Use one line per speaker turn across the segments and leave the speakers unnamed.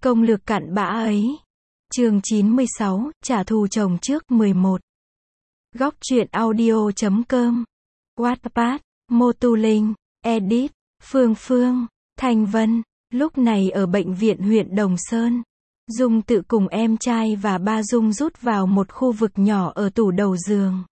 Công lược cặn bã ấy. Chương 96, trả thù chồng trước 11. Góc truyện audio.com. Wattpad, Motuling, Edit, Phương Phương, Thanh Vân. Lúc này ở bệnh viện huyện Đồng Sơn, Dung tự cùng em trai và ba Dung rút vào một khu vực nhỏ ở tủ đầu giường.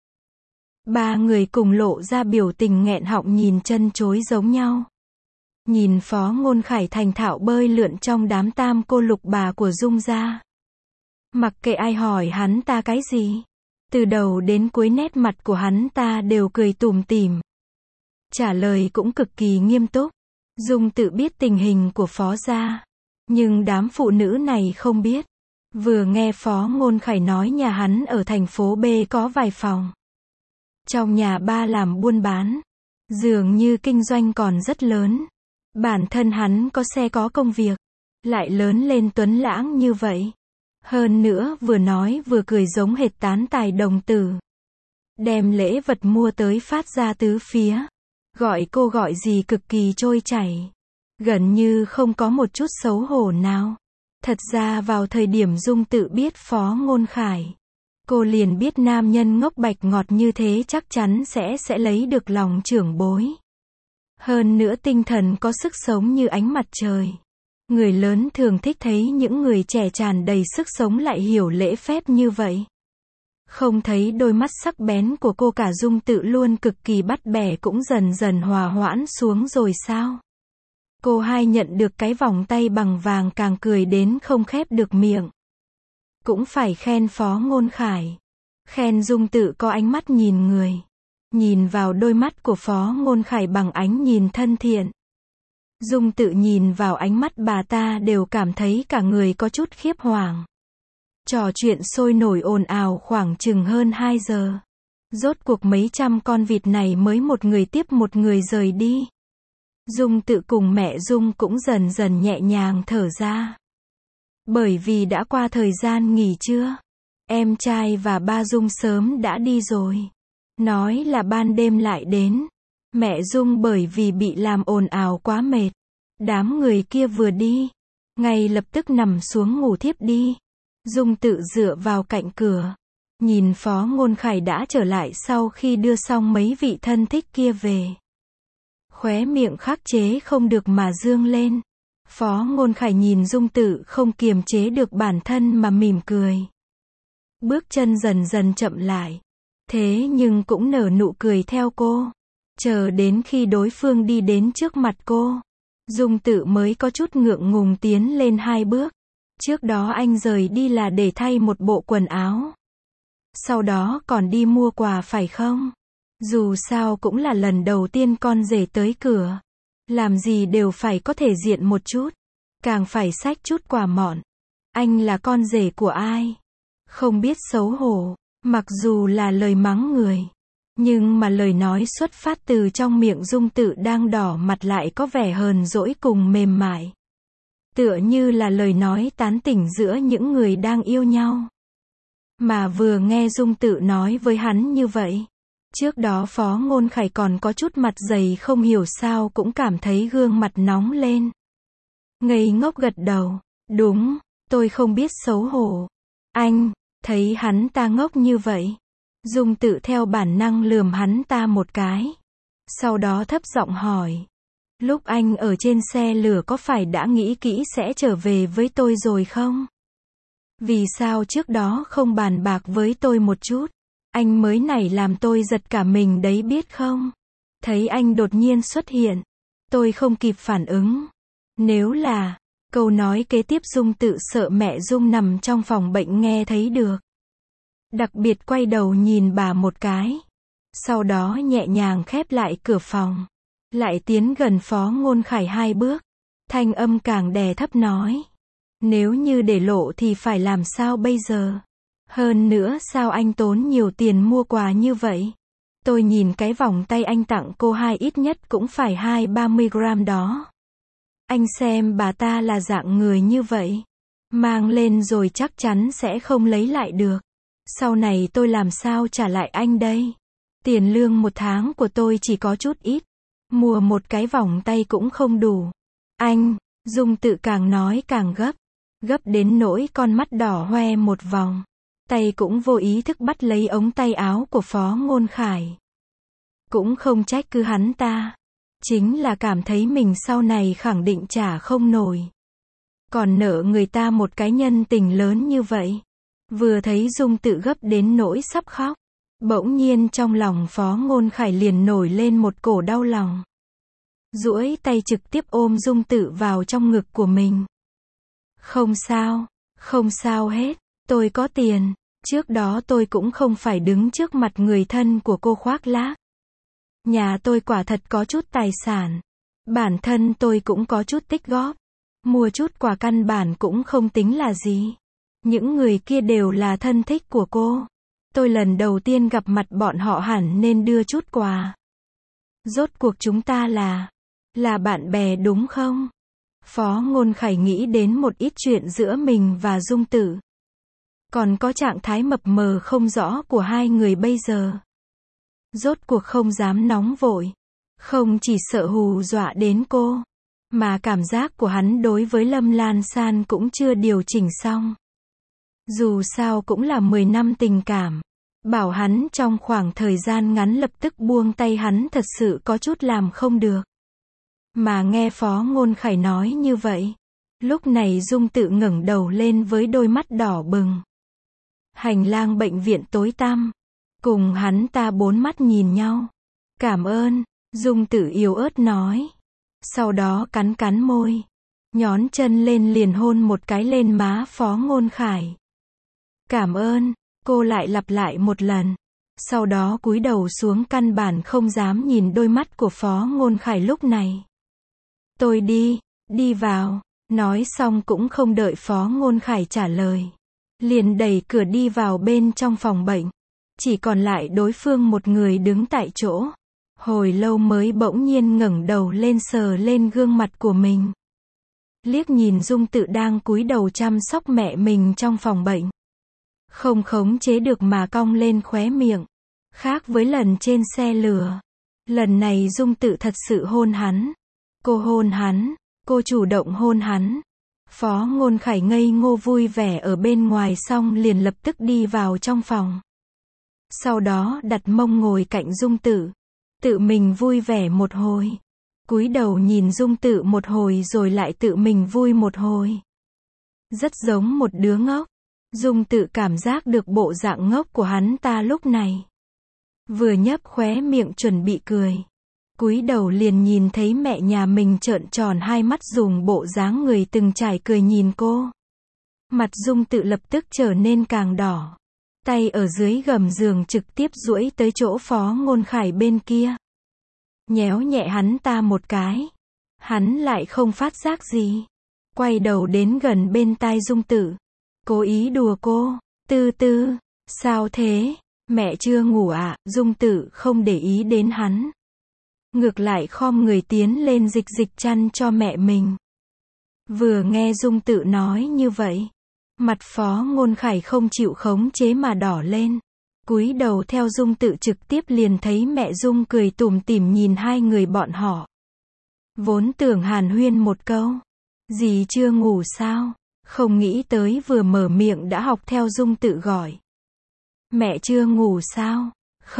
Ba người cùng lộ ra biểu tình nghẹn họng nhìn chân chối giống nhau. Nhìn Phó Ngôn Khải thành thạo bơi lượn trong đám tam cô lục bà của Dung gia. Mặc kệ ai hỏi hắn ta cái gì, từ đầu đến cuối nét mặt của hắn ta đều cười tủm tỉm. Trả lời cũng cực kỳ nghiêm túc. Dung tự biết tình hình của Phó gia, nhưng đám phụ nữ này không biết. Vừa nghe Phó Ngôn Khải nói nhà hắn ở thành phố B có vài phòng. Trong nhà ba làm buôn bán, dường như kinh doanh còn rất lớn. Bản thân hắn có xe có công việc, lại lớn lên tuấn lãng như vậy. Hơn nữa vừa nói vừa cười giống hệt tán tài đồng tử. Đem lễ vật mua tới phát ra tứ phía. Gọi cô gọi gì cực kỳ trôi chảy. Gần như không có một chút xấu hổ nào. Thật ra vào thời điểm Dung tự biết Phó Ngôn Khải, cô liền biết nam nhân ngốc bạch ngọt như thế chắc chắn sẽ lấy được lòng trưởng bối. Hơn nữa tinh thần có sức sống như ánh mặt trời. Người lớn thường thích thấy những người trẻ tràn đầy sức sống lại hiểu lễ phép như vậy. Không thấy đôi mắt sắc bén của cô cả Dung tự luôn cực kỳ bắt bẻ cũng dần dần hòa hoãn xuống rồi sao? Cô hai nhận được cái vòng tay bằng vàng càng cười đến không khép được miệng. Cũng phải khen Phó Ngôn Khải. Khen Dung tự có ánh mắt nhìn người. Nhìn vào đôi mắt của Phó Ngôn Khải bằng ánh nhìn thân thiện. Dung tự nhìn vào ánh mắt bà ta đều cảm thấy cả người có chút khiếp hoàng. Trò chuyện sôi nổi ồn ào khoảng chừng hơn 2 giờ. Rốt cuộc mấy trăm con vịt này mới một người tiếp một người rời đi. Dung tự cùng mẹ Dung cũng dần dần nhẹ nhàng thở ra. Bởi vì đã qua thời gian nghỉ trưa, em trai và ba Dung sớm đã đi rồi. Nói là ban đêm lại đến. Mẹ Dung bởi vì bị làm ồn ào quá mệt. Đám người kia vừa đi, ngay lập tức nằm xuống ngủ thiếp đi. Dung tự dựa vào cạnh cửa. Nhìn Phó Ngôn Khải đã trở lại sau khi đưa xong mấy vị thân thích kia về. Khóe miệng khắc chế không được mà dương lên. Phó Ngôn Khải nhìn Dung tự không kiềm chế được bản thân mà mỉm cười. Bước chân dần dần chậm lại. Thế nhưng cũng nở nụ cười theo cô. Chờ đến khi đối phương đi đến trước mặt cô, Dung tự mới có chút ngượng ngùng tiến lên 2 bước. Trước đó anh rời đi là để thay một bộ quần áo. Sau đó còn đi mua quà phải không? Dù sao cũng là lần đầu tiên con rể tới cửa. Làm gì đều phải có thể diện một chút. Càng phải xách chút quà mọn. Anh là con rể của ai? Không biết xấu hổ. Mặc dù là lời mắng người, nhưng mà lời nói xuất phát từ trong miệng Dung tự đang đỏ mặt lại có vẻ hờn dỗi cùng mềm mại. Tựa như là lời nói tán tỉnh giữa những người đang yêu nhau. Mà vừa nghe Dung tự nói với hắn như vậy, trước đó Phó Ngôn Khải còn có chút mặt dày không hiểu sao cũng cảm thấy gương mặt nóng lên. Ngây ngốc gật đầu, đúng, tôi không biết xấu hổ. Anh, thấy hắn ta ngốc như vậy. Dung tự theo bản năng lườm hắn ta một cái. Sau đó thấp giọng hỏi. Lúc anh ở trên xe lửa có phải đã nghĩ kỹ sẽ trở về với tôi rồi không? Vì sao trước đó không bàn bạc với tôi một chút? Anh mới nảy làm tôi giật cả mình đấy biết không? Thấy anh đột nhiên xuất hiện. Tôi không kịp phản ứng. Nếu là... Câu nói kế tiếp Dung tự sợ mẹ Dung nằm trong phòng bệnh nghe thấy được. Đặc biệt quay đầu nhìn bà một cái. Sau đó nhẹ nhàng khép lại cửa phòng. Lại tiến gần Phó Ngôn Khải 2 bước. Thanh âm càng đè thấp nói. Nếu như để lộ thì phải làm sao bây giờ? Hơn nữa sao anh tốn nhiều tiền mua quà như vậy? Tôi nhìn cái vòng tay anh tặng cô hai ít nhất cũng phải 20-30 gram đó. Anh xem bà ta là dạng người như vậy. Mang lên rồi chắc chắn sẽ không lấy lại được. Sau này tôi làm sao trả lại anh đây? Tiền lương 1 tháng của tôi chỉ có chút ít. Mua một cái vòng tay cũng không đủ. Anh, Dung tự càng nói càng gấp. Gấp đến nỗi con mắt đỏ hoe một vòng. Tay cũng vô ý thức bắt lấy ống tay áo của Phó Ngôn Khải. Cũng không trách cứ hắn ta. Chính là cảm thấy mình sau này khẳng định trả không nổi. Còn nợ người ta một cái nhân tình lớn như vậy. Vừa thấy Dung Tự gấp đến nỗi sắp khóc. Bỗng nhiên trong lòng Phó Ngôn Khải liền nổi lên một cổ đau lòng. Duỗi tay trực tiếp ôm Dung Tự vào trong ngực của mình. Không sao, không sao hết, tôi có tiền. Trước đó tôi cũng không phải đứng trước mặt người thân của cô khoác lác. Nhà tôi quả thật có chút tài sản. Bản thân tôi cũng có chút tích góp. Mua chút quà căn bản cũng không tính là gì. Những người kia đều là thân thích của cô. Tôi lần đầu tiên gặp mặt bọn họ hẳn nên đưa chút quà. Rốt cuộc chúng ta là bạn bè đúng không? Phó Ngôn Khải nghĩ đến một ít chuyện giữa mình và Dung Tự. Còn có trạng thái mập mờ không rõ của hai người bây giờ. Rốt cuộc không dám nóng vội. Không chỉ sợ hù dọa đến cô. Mà cảm giác của hắn đối với Lâm Lan San cũng chưa điều chỉnh xong. Dù sao cũng là 10 năm tình cảm. Bảo hắn trong khoảng thời gian ngắn lập tức buông tay hắn thật sự có chút làm không được. Mà nghe Phó Ngôn Khải nói như vậy. Lúc này Dung Tự ngẩng đầu lên với đôi mắt đỏ bừng. Hành lang bệnh viện tối tăm. Cùng hắn ta bốn mắt nhìn nhau. Cảm ơn, Dung Tự yếu ớt nói. Sau đó cắn cắn môi. Nhón chân lên liền hôn một cái lên má Phó Ngôn Khải. Cảm ơn, cô lại lặp lại một lần. Sau đó cúi đầu xuống căn bản không dám nhìn đôi mắt của Phó Ngôn Khải lúc này. Tôi đi vào. Nói xong cũng không đợi Phó Ngôn Khải trả lời. Liền đẩy cửa đi vào bên trong phòng bệnh. Chỉ còn lại đối phương một người đứng tại chỗ. Hồi lâu mới bỗng nhiên ngẩng đầu lên sờ lên gương mặt của mình. Liếc nhìn Dung Tự đang cúi đầu chăm sóc mẹ mình trong phòng bệnh. Không khống chế được mà cong lên khóe miệng. Khác với lần trên xe lửa. Lần này Dung Tự thật sự hôn hắn. Cô hôn hắn. Cô chủ động hôn hắn. Phó Ngôn Khải ngây ngô vui vẻ ở bên ngoài xong liền lập tức đi vào trong phòng. Sau đó đặt mông ngồi cạnh Dung Tự. Tự mình vui vẻ một hồi. Cúi đầu nhìn Dung Tự một hồi rồi lại tự mình vui một hồi. Rất giống một đứa ngốc. Dung Tự cảm giác được bộ dạng ngốc của hắn ta lúc này. Vừa nhấp khóe miệng chuẩn bị cười. Cúi đầu liền nhìn thấy mẹ nhà mình trợn tròn hai mắt dùng bộ dáng người từng trải cười nhìn cô. Mặt Dung Tự lập tức trở nên càng đỏ. Tay ở dưới gầm giường trực tiếp duỗi tới chỗ Phó Ngôn Khải bên kia. Nhéo nhẹ hắn ta một cái. Hắn lại không phát giác gì. Quay đầu đến gần bên tai Dung Tự. Cố ý đùa cô. Tư, sao thế? Mẹ chưa ngủ à? Dung Tự không để ý đến hắn. Ngược lại khom người tiến lên dịch chăn cho mẹ mình. Vừa nghe Dung Tự nói như vậy. Mặt Phó Ngôn Khải không chịu khống chế mà đỏ lên. Cúi đầu theo Dung Tự trực tiếp liền thấy mẹ Dung cười tủm tỉm nhìn hai người bọn họ. Vốn tưởng hàn huyên một câu. Dì chưa ngủ sao? Không nghĩ tới vừa mở miệng đã học theo Dung Tự gọi. Mẹ chưa ngủ sao?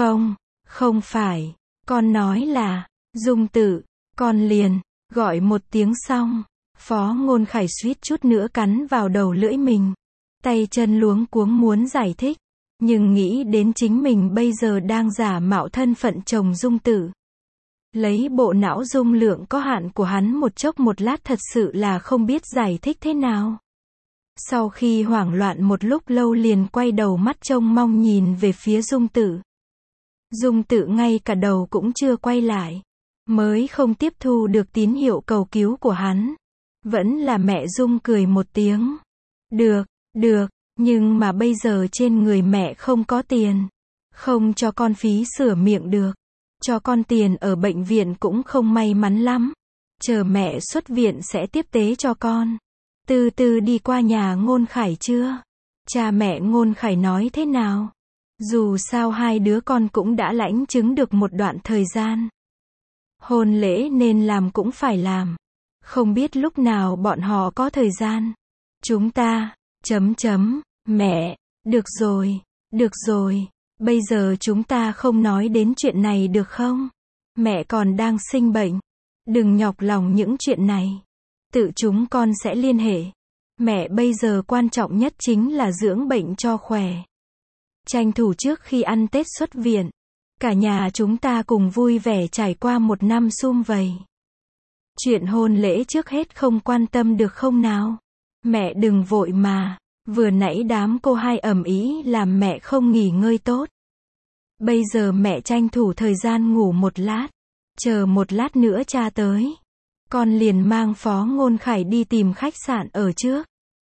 Không phải. Con nói là, Dung Tự, con liền, gọi một tiếng xong. Phó Ngôn Khải suýt chút nữa cắn vào đầu lưỡi mình. Tay chân luống cuống muốn giải thích. Nhưng nghĩ đến chính mình bây giờ đang giả mạo thân phận chồng Dung Tự. Lấy bộ não dung lượng có hạn của hắn một chốc một lát thật sự là không biết giải thích thế nào. Sau khi hoảng loạn một lúc lâu liền quay đầu mắt trông mong nhìn về phía Dung Tự. Dung Tự ngay cả đầu cũng chưa quay lại. Mới không tiếp thu được tín hiệu cầu cứu của hắn. Vẫn là mẹ Dung cười một tiếng. Được, nhưng mà bây giờ trên người mẹ không có tiền. Không cho con phí sửa miệng được. Cho con tiền ở bệnh viện cũng không may mắn lắm. Chờ mẹ xuất viện sẽ tiếp tế cho con. Từ đi qua nhà Ngôn Khải chưa? Cha mẹ Ngôn Khải nói thế nào? Dù sao hai đứa con cũng đã lãnh chứng được một đoạn thời gian. Hôn lễ nên làm cũng phải làm. Không biết lúc nào bọn họ có thời gian. Chúng ta, mẹ, được rồi, bây giờ chúng ta không nói đến chuyện này được không? Mẹ còn đang sinh bệnh. Đừng nhọc lòng những chuyện này. Tự chúng con sẽ liên hệ. Mẹ bây giờ quan trọng nhất chính là dưỡng bệnh cho khỏe. Tranh thủ trước khi ăn Tết xuất viện. Cả nhà chúng ta cùng vui vẻ trải qua một năm sum vầy. Chuyện hôn lễ trước hết không quan tâm được không nào? Mẹ đừng vội mà. Vừa nãy đám cô hai ầm ĩ làm mẹ không nghỉ ngơi tốt. Bây giờ mẹ tranh thủ thời gian ngủ một lát. Chờ một lát nữa cha tới. Con liền mang Phó Ngôn Khải đi tìm khách sạn ở trước.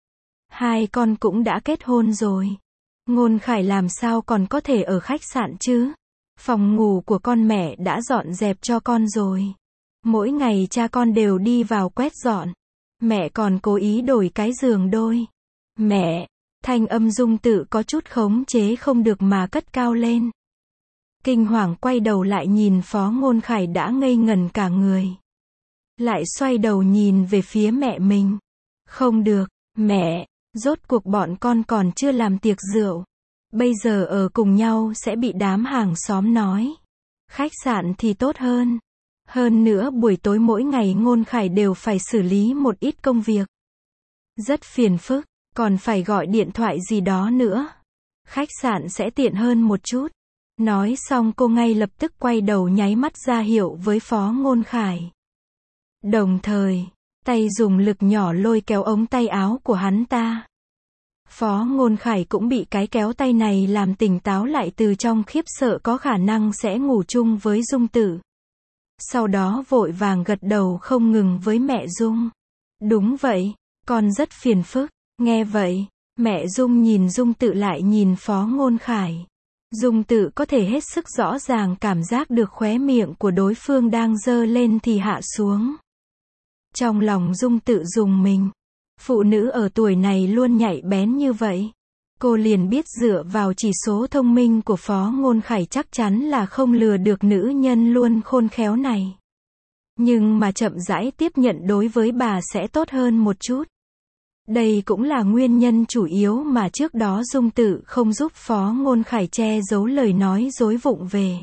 Hai con cũng đã kết hôn rồi. Ngôn Khải làm sao còn có thể ở khách sạn chứ? Phòng ngủ của con mẹ đã dọn dẹp cho con rồi. Mỗi ngày cha con đều đi vào quét dọn. Mẹ còn cố ý đổi cái giường đôi. Mẹ, thanh âm Dung Tự có chút khống chế không được mà cất cao lên. Kinh hoàng quay đầu lại nhìn Phó Ngôn Khải đã ngây ngẩn cả người. Lại xoay đầu nhìn về phía mẹ mình. Không được, mẹ, rốt cuộc bọn con còn chưa làm tiệc rượu. Bây giờ ở cùng nhau sẽ bị đám hàng xóm nói. Khách sạn thì tốt hơn. Hơn nữa buổi tối mỗi ngày Ngôn Khải đều phải xử lý một ít công việc. Rất phiền phức, còn phải gọi điện thoại gì đó nữa. Khách sạn sẽ tiện hơn một chút. Nói xong cô ngay lập tức quay đầu nháy mắt ra hiệu với Phó Ngôn Khải. Đồng thời, tay dùng lực nhỏ lôi kéo ống tay áo của hắn ta. Phó Ngôn Khải cũng bị cái kéo tay này làm tỉnh táo lại từ trong khiếp sợ có khả năng sẽ ngủ chung với Dung Tự. Sau đó vội vàng gật đầu không ngừng với mẹ Dung. Đúng vậy, con rất phiền phức. Nghe vậy, mẹ Dung nhìn Dung Tự lại nhìn Phó Ngôn Khải. Dung Tự có thể hết sức rõ ràng cảm giác được khóe miệng của đối phương đang dơ lên thì hạ xuống. Trong lòng Dung Tự rùng mình. Phụ nữ ở tuổi này luôn nhạy bén như vậy. Cô liền biết dựa vào chỉ số thông minh của Phó Ngôn Khải chắc chắn là không lừa được nữ nhân luôn khôn khéo này. Nhưng mà chậm rãi tiếp nhận đối với bà sẽ tốt hơn một chút. Đây cũng là nguyên nhân chủ yếu mà trước đó Dung Tự không giúp Phó Ngôn Khải che giấu lời nói dối vụng về.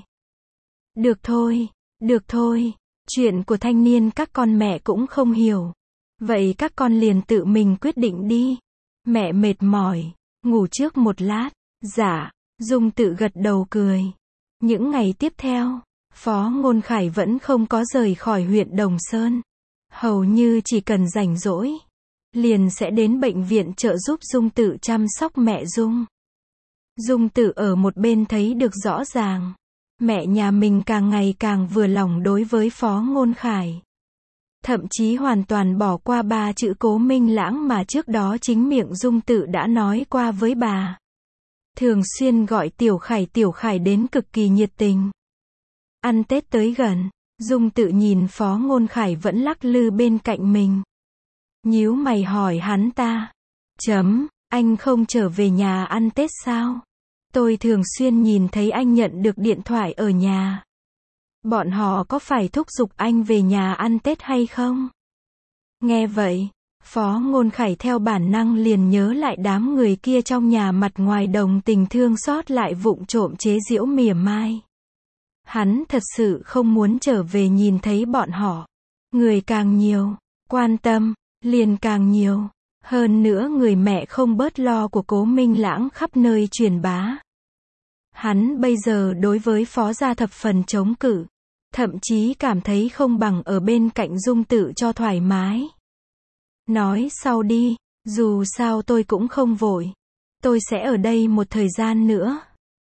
Được thôi, chuyện của thanh niên các con mẹ cũng không hiểu. Vậy các con liền tự mình quyết định đi. Mẹ mệt mỏi, ngủ trước một lát. Dạ, Dung Tự gật đầu cười. Những ngày tiếp theo, Phó Ngôn Khải vẫn không có rời khỏi huyện Đồng Sơn. Hầu như chỉ cần rảnh rỗi, liền sẽ đến bệnh viện trợ giúp Dung Tự chăm sóc mẹ Dung. Dung Tự ở một bên thấy được rõ ràng. Mẹ nhà mình càng ngày càng vừa lòng đối với Phó Ngôn Khải. Thậm chí hoàn toàn bỏ qua 3 chữ Cố Minh Lãng mà trước đó chính miệng Dung Tự đã nói qua với bà. Thường xuyên gọi Tiểu Khải đến cực kỳ nhiệt tình. Ăn Tết tới gần, Dung Tự nhìn Phó Ngôn Khải vẫn lắc lư bên cạnh mình. Nhíu mày hỏi hắn ta. Anh không trở về nhà ăn Tết sao? Tôi thường xuyên nhìn thấy anh nhận được điện thoại ở nhà. Bọn họ có phải thúc giục anh về nhà ăn Tết hay không? Nghe vậy, Phó Ngôn Khải theo bản năng liền nhớ lại đám người kia trong nhà mặt ngoài đồng tình thương xót lại vụng trộm chế giễu mỉa mai. Hắn thật sự không muốn trở về nhìn thấy bọn họ. Người càng nhiều, quan tâm, liền càng nhiều. Hơn nữa người mẹ không bớt lo của Cố Minh Lãng khắp nơi truyền bá. Hắn bây giờ đối với Phó gia thập phần chống cự. Thậm chí cảm thấy không bằng ở bên cạnh Dung Tự cho thoải mái. Nói sau đi, dù sao tôi cũng không vội. Tôi sẽ ở đây một thời gian nữa.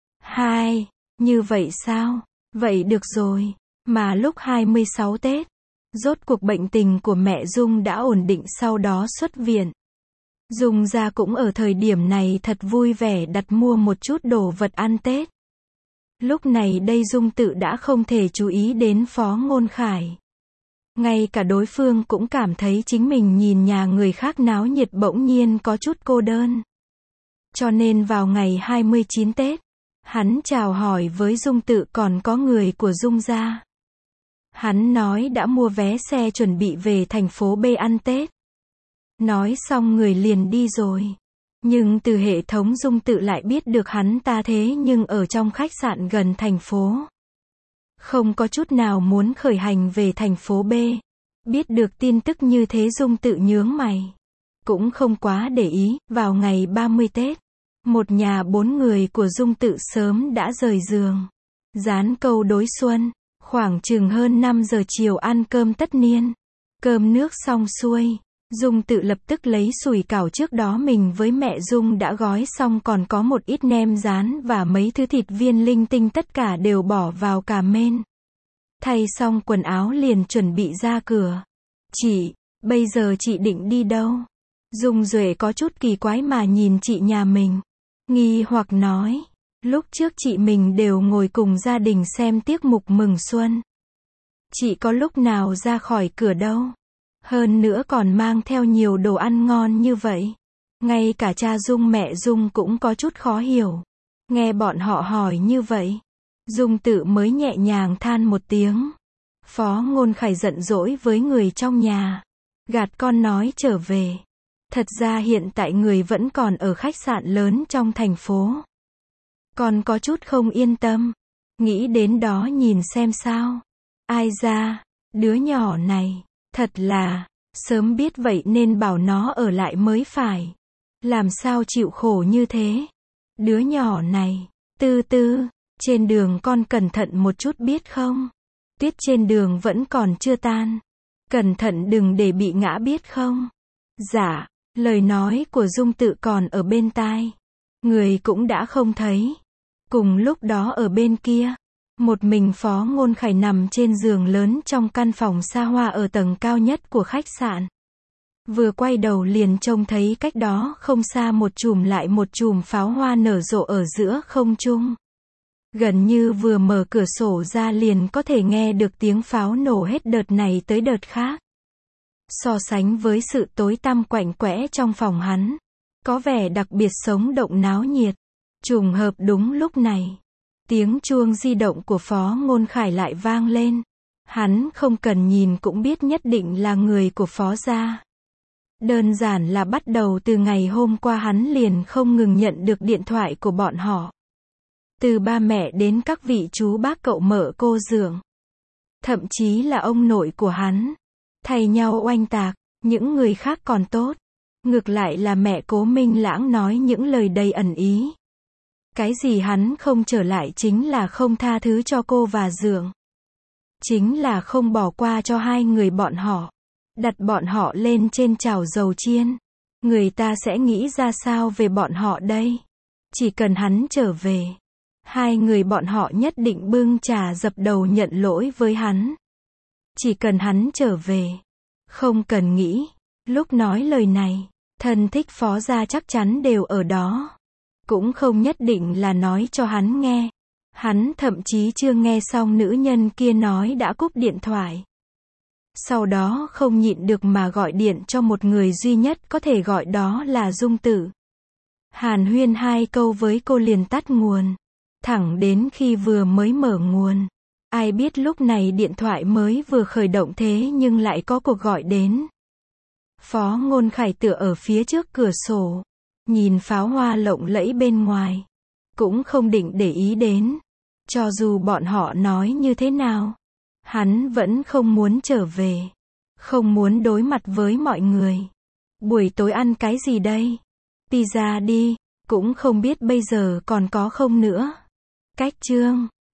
Như vậy sao? Vậy được rồi. Mà lúc 26 Tết, rốt cuộc bệnh tình của mẹ Dung đã ổn định sau đó xuất viện. Dung gia cũng ở thời điểm này thật vui vẻ đặt mua một chút đồ vật ăn Tết. Lúc này đây Dung Tự đã không thể chú ý đến Phó Ngôn Khải. Ngay cả đối phương cũng cảm thấy chính mình nhìn nhà người khác náo nhiệt bỗng nhiên có chút cô đơn. Cho nên vào ngày 29 Tết, hắn chào hỏi với Dung Tự còn có người của Dung gia. Hắn nói đã mua vé xe chuẩn bị về thành phố B ăn Tết. Nói xong người liền đi rồi. Nhưng từ hệ thống Dung Tự lại biết được hắn ta thế nhưng ở trong khách sạn gần thành phố. Không có chút nào muốn khởi hành về thành phố B. Biết được tin tức như thế Dung Tự nhướng mày. Cũng không quá để ý, vào ngày 30 Tết. Một nhà 4 người của Dung Tự sớm đã rời giường. Dán câu đối xuân. Khoảng chừng hơn 5 giờ chiều ăn cơm tất niên. Cơm nước xong xuôi. Dung Tự lập tức lấy sủi cảo trước đó mình với mẹ Dung đã gói xong còn có một ít nem rán và mấy thứ thịt viên linh tinh tất cả đều bỏ vào cà mên. Thay xong quần áo liền chuẩn bị ra cửa. Chị, bây giờ chị định đi đâu? Dung Duệ có chút kỳ quái mà nhìn chị nhà mình. Nghi hoặc nói, lúc trước chị mình đều ngồi cùng gia đình xem tiết mục mừng xuân. Chị có lúc nào ra khỏi cửa đâu. Hơn nữa còn mang theo nhiều đồ ăn ngon như vậy. Ngay cả cha Dung mẹ Dung cũng có chút khó hiểu. Nghe bọn họ hỏi như vậy. Dung Tự mới nhẹ nhàng than một tiếng. Phó Ngôn Khải giận dỗi với người trong nhà. Gạt con nói trở về. Thật ra hiện tại người vẫn còn ở khách sạn lớn trong thành phố. Con có chút không yên tâm. Nghĩ đến đó nhìn xem sao. Ai ra, đứa nhỏ này. Thật là, sớm biết vậy nên bảo nó ở lại mới phải. Làm sao chịu khổ như thế? Đứa nhỏ này, Tư Tư, trên đường con cẩn thận một chút biết không? Tuyết trên đường vẫn còn chưa tan. Cẩn thận đừng để bị ngã biết không? Dạ, lời nói của Dung Tự còn ở bên tai. Người cũng đã không thấy. Cùng lúc đó ở bên kia. Một mình Phó Ngôn Khải nằm trên giường lớn trong căn phòng xa hoa ở tầng cao nhất của khách sạn. Vừa quay đầu liền trông thấy cách đó không xa một chùm pháo hoa nở rộ ở giữa không trung. Gần như vừa mở cửa sổ ra liền có thể nghe được tiếng pháo nổ hết đợt này tới đợt khác. So sánh với sự tối tăm quạnh quẽ trong phòng hắn, có vẻ đặc biệt sống động náo nhiệt. Trùng hợp đúng lúc này. Tiếng chuông di động của Phó Ngôn Khải lại vang lên. Hắn không cần nhìn cũng biết nhất định là người của Phó gia. Đơn giản là bắt đầu từ ngày hôm qua hắn liền không ngừng nhận được điện thoại của bọn họ. Từ ba mẹ đến các vị chú bác cậu mợ cô dượng. Thậm chí là ông nội của hắn. Thay nhau oanh tạc, những người khác còn tốt. Ngược lại là mẹ Cố Minh Lãng nói những lời đầy ẩn ý. Cái gì hắn không trở lại chính là không tha thứ cho cô và dượng. Chính là không bỏ qua cho hai người bọn họ. Đặt bọn họ lên trên chảo dầu chiên. Người ta sẽ nghĩ ra sao về bọn họ đây? Chỉ cần hắn trở về. Hai người bọn họ nhất định bưng trà dập đầu nhận lỗi với hắn. Chỉ cần hắn trở về. Không cần nghĩ. Lúc nói lời này, thân thích Phó gia chắc chắn đều ở đó. Cũng không nhất định là nói cho hắn nghe. Hắn thậm chí chưa nghe xong nữ nhân kia nói đã cúp điện thoại. Sau đó không nhịn được mà gọi điện cho một người duy nhất có thể gọi đó là Dung Tự. Hàn huyên hai câu với cô liền tắt nguồn. Thẳng đến khi vừa mới mở nguồn. Ai biết lúc này điện thoại mới vừa khởi động thế nhưng lại có cuộc gọi đến. Phó Ngôn Khải tựa ở phía trước cửa sổ. Nhìn pháo hoa lộng lẫy bên ngoài. Cũng không định để ý đến. Cho dù bọn họ nói như thế nào. Hắn vẫn không muốn trở về. Không muốn đối mặt với mọi người. Buổi tối ăn cái gì đây? Pizza đi. Cũng không biết bây giờ còn có không nữa. Cách chương